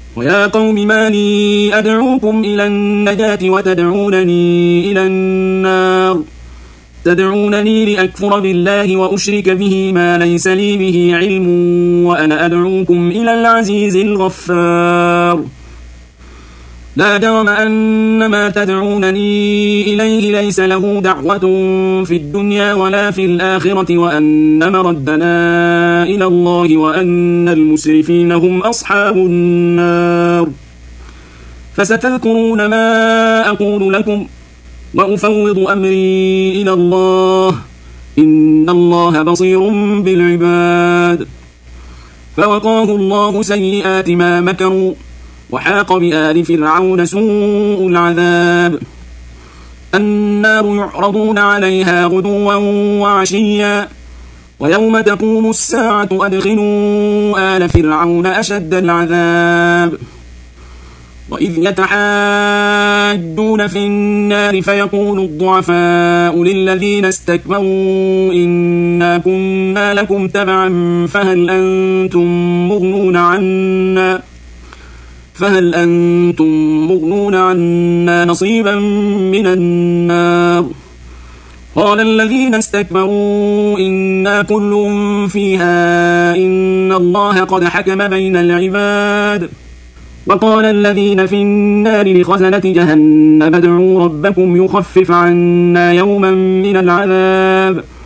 ويا قوم ما لي أدعوكم إلى النجاة وتدعونني إلى النار تدعونني لأكفر بالله وأشرك به ما ليس لي به علم وأنا أدعوكم إلى العزيز الغفار لا جرم أن ما تدعونني إليه ليس له دعوة في الدنيا ولا في الآخرة وأن مردنا إلى الله وأن المسرفين هم أصحاب النار فستذكرون ما أقول لكم وأفوض أمري إلى الله إن الله بصير بالعباد فوقاه الله سيئات ما مكروا وحاق بآل فرعون سوء العذاب النار يعرضون عليها غدوا وعشيا ويوم تقوم الساعة أدخلوا آل فرعون أشد العذاب وإذ يتحاجون في النار فيقول الضعفاء للذين استكبروا إنا كنا لكم تبعا فهل أنتم مغنون عنا نصيبا من النار قال الذين استكبروا إنا كل فيها إن الله قد حكم بين العباد وقال الذين في النار لخزنة جهنم ادعوا ربكم يخفف عنا يوما من العذاب